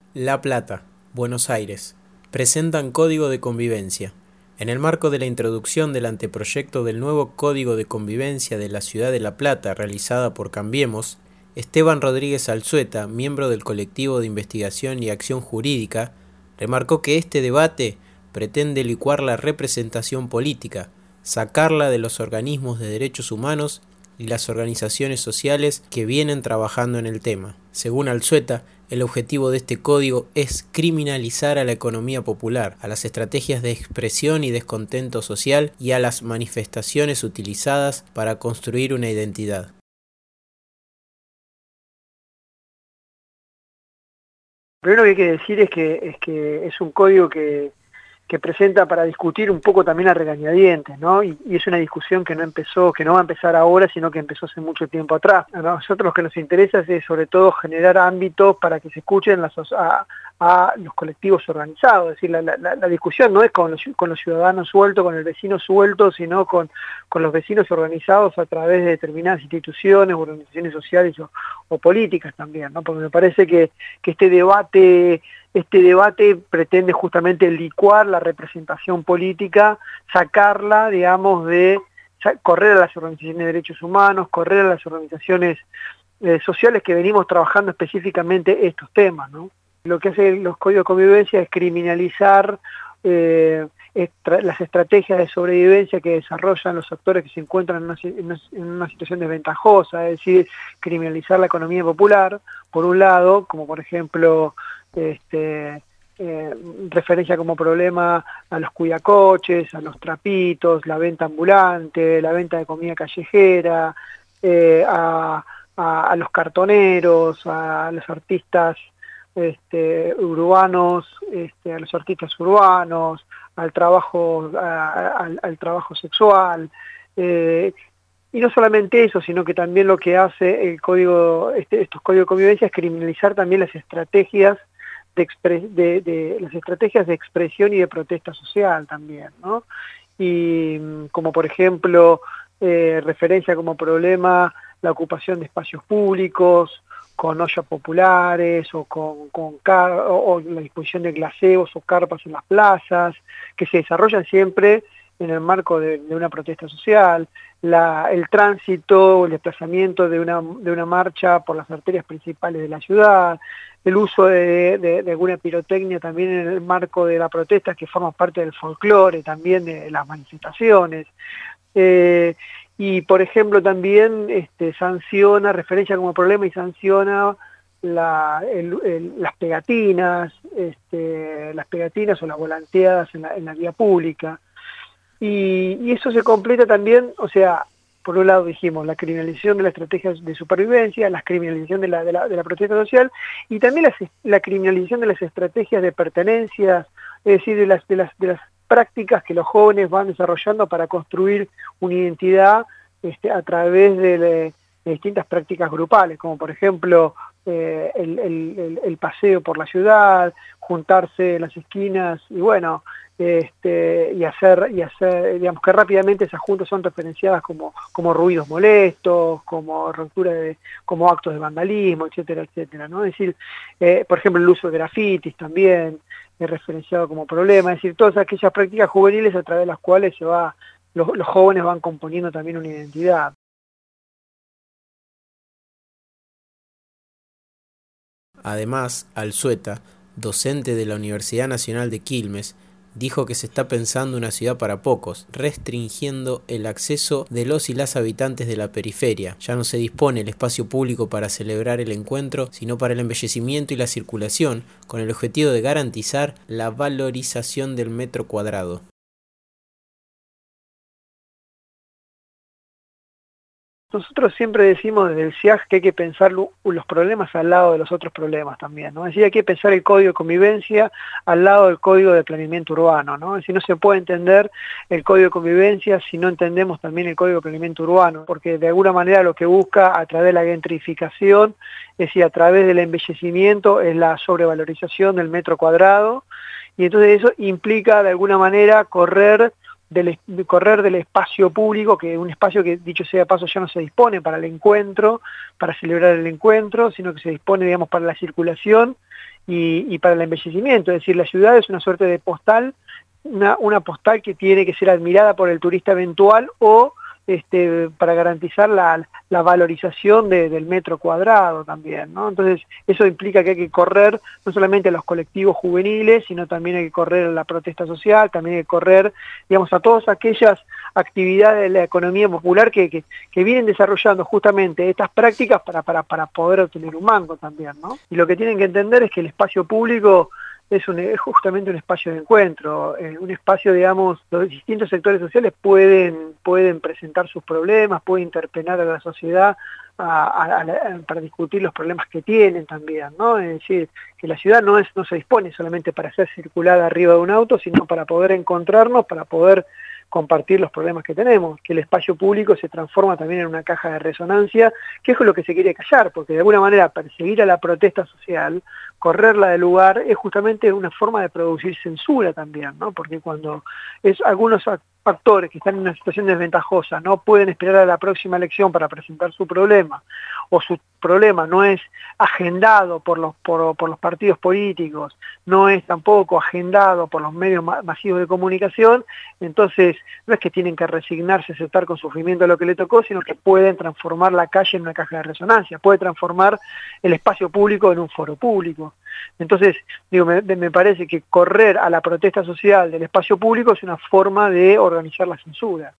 La Plata, Buenos Aires, presentan Código de Convivencia. En el marco de la introducción del anteproyecto del nuevo Código de Convivencia de la Ciudad de La Plata realizada por Cambiemos, Esteban Rodríguez Alzueta, miembro del colectivo de investigación y acción jurídica, remarcó que este debate pretende licuar la representación política, sacarla de los organismos de derechos humanos y las organizaciones sociales que vienen trabajando en el tema. Según Alzueta, el objetivo de este código es criminalizar a la economía popular, a las estrategias de expresión y descontento social y a las manifestaciones utilizadas para construir una identidad. Primero que hay que decir es que es un código que presenta para discutir un poco también a regañadientes, ¿no? Y es una discusión que no empezó, que no va a empezar ahora, sino que empezó hace mucho tiempo atrás. A nosotros lo que nos interesa es sobre todo generar ámbitos para que se escuchen a los colectivos organizados. Es decir, la discusión no es con los ciudadanos sueltos, con el vecino suelto, sino con los vecinos organizados a través de determinadas instituciones, organizaciones sociales o políticas también, ¿no? Porque me parece que este debate pretende justamente licuar la representación política, sacarla, digamos, correr a las organizaciones de derechos humanos, correr a las organizaciones sociales que venimos trabajando específicamente estos temas, ¿no? Lo que hacen los códigos de convivencia es criminalizar las estrategias de sobrevivencia que desarrollan los actores que se encuentran en una situación desventajosa, es decir, criminalizar la economía popular, por un lado, como por ejemplo referencia como problema a los cuidacoches, a los trapitos, la venta ambulante, la venta de comida callejera, a los cartoneros, a los artistas urbanos, a los artistas urbanos, al trabajo sexual, y no solamente eso, sino que también lo que hace el código, estos códigos de convivencia es criminalizar también las estrategias las estrategias de expresión y de protesta social también, ¿no? Y como por ejemplo, referencia como problema la ocupación de espacios públicos, con ollas populares o la disposición de glaseos o carpas en las plazas, que se desarrollan siempre en el marco de una protesta social, el tránsito, el desplazamiento de una marcha por las arterias principales de la ciudad, el uso de alguna pirotecnia también en el marco de la protesta que forma parte del folclore también de las manifestaciones. Y por ejemplo también sanciona, referencia como problema y sanciona las pegatinas o las volanteadas en la vía pública. Y eso se completa también, o sea, por un lado dijimos la criminalización de las estrategias de supervivencia, la criminalización de la protesta social y también la criminalización de las estrategias de pertenencias, es decir, de las prácticas que los jóvenes van desarrollando para construir una identidad a través de distintas prácticas grupales, como por ejemplo el paseo por la ciudad, juntarse en las esquinas y bueno, y hacer, digamos que rápidamente esas juntas son referenciadas como ruidos molestos, como como actos de vandalismo, etcétera, etcétera, ¿no? Es decir, por ejemplo, el uso de grafitis también es referenciado como problema, es decir, todas aquellas prácticas juveniles a través de las cuales los jóvenes van componiendo también una identidad. Además, Alzueta, docente de la Universidad Nacional de Quilmes, dijo que se está pensando una ciudad para pocos, restringiendo el acceso de los y las habitantes de la periferia. Ya no se dispone el espacio público para celebrar el encuentro, sino para el embellecimiento y la circulación, con el objetivo de garantizar la valorización del metro cuadrado. Nosotros siempre decimos desde el CIAG que hay que pensar los problemas al lado de los otros problemas también, ¿no? Es decir, hay que pensar el código de convivencia al lado del código de planeamiento urbano, ¿no? Es decir, no se puede entender el código de convivencia si no entendemos también el código de planeamiento urbano, porque de alguna manera lo que busca a través de la gentrificación, es decir, a través del embellecimiento, es la sobrevalorización del metro cuadrado, y entonces eso implica de alguna manera correr del espacio público, que es un espacio que, dicho sea de paso, ya no se dispone para el encuentro, para celebrar el encuentro, sino que se dispone, digamos, para la circulación y para el embellecimiento. Es decir, la ciudad es una suerte de postal, una postal que tiene que ser admirada por el turista eventual o para garantizar la valorización del metro cuadrado también, ¿no? Entonces, eso implica que hay que correr no solamente a los colectivos juveniles, sino también hay que correr a la protesta social, también hay que correr, digamos, a todas aquellas actividades de la economía popular que vienen desarrollando justamente estas prácticas para poder obtener un mango también, ¿no? Y lo que tienen que entender es que el espacio público es justamente un espacio de encuentro, un espacio, digamos, los distintos sectores sociales pueden presentar sus problemas, pueden interpelar a la sociedad para discutir los problemas que tienen también, ¿no? Es decir, que la ciudad no se dispone solamente para ser circulada arriba de un auto, sino para poder encontrarnos, para poder compartir los problemas que tenemos, que el espacio público se transforma también en una caja de resonancia, que es lo que se quiere callar, porque de alguna manera perseguir a la protesta social, correrla del lugar, es justamente una forma de producir censura también, ¿no? Porque cuando algunos actores que están en una situación desventajosa no pueden esperar a la próxima elección para presentar su problema, o su problema no es agendado por los partidos políticos, no es tampoco agendado por los medios masivos de comunicación, entonces no es que tienen que resignarse a aceptar con sufrimiento lo que le tocó, sino que pueden transformar la calle en una caja de resonancia, puede transformar el espacio público en un foro público. Entonces, digo, me parece que correr a la protesta social del espacio público es una forma de organizar la censura.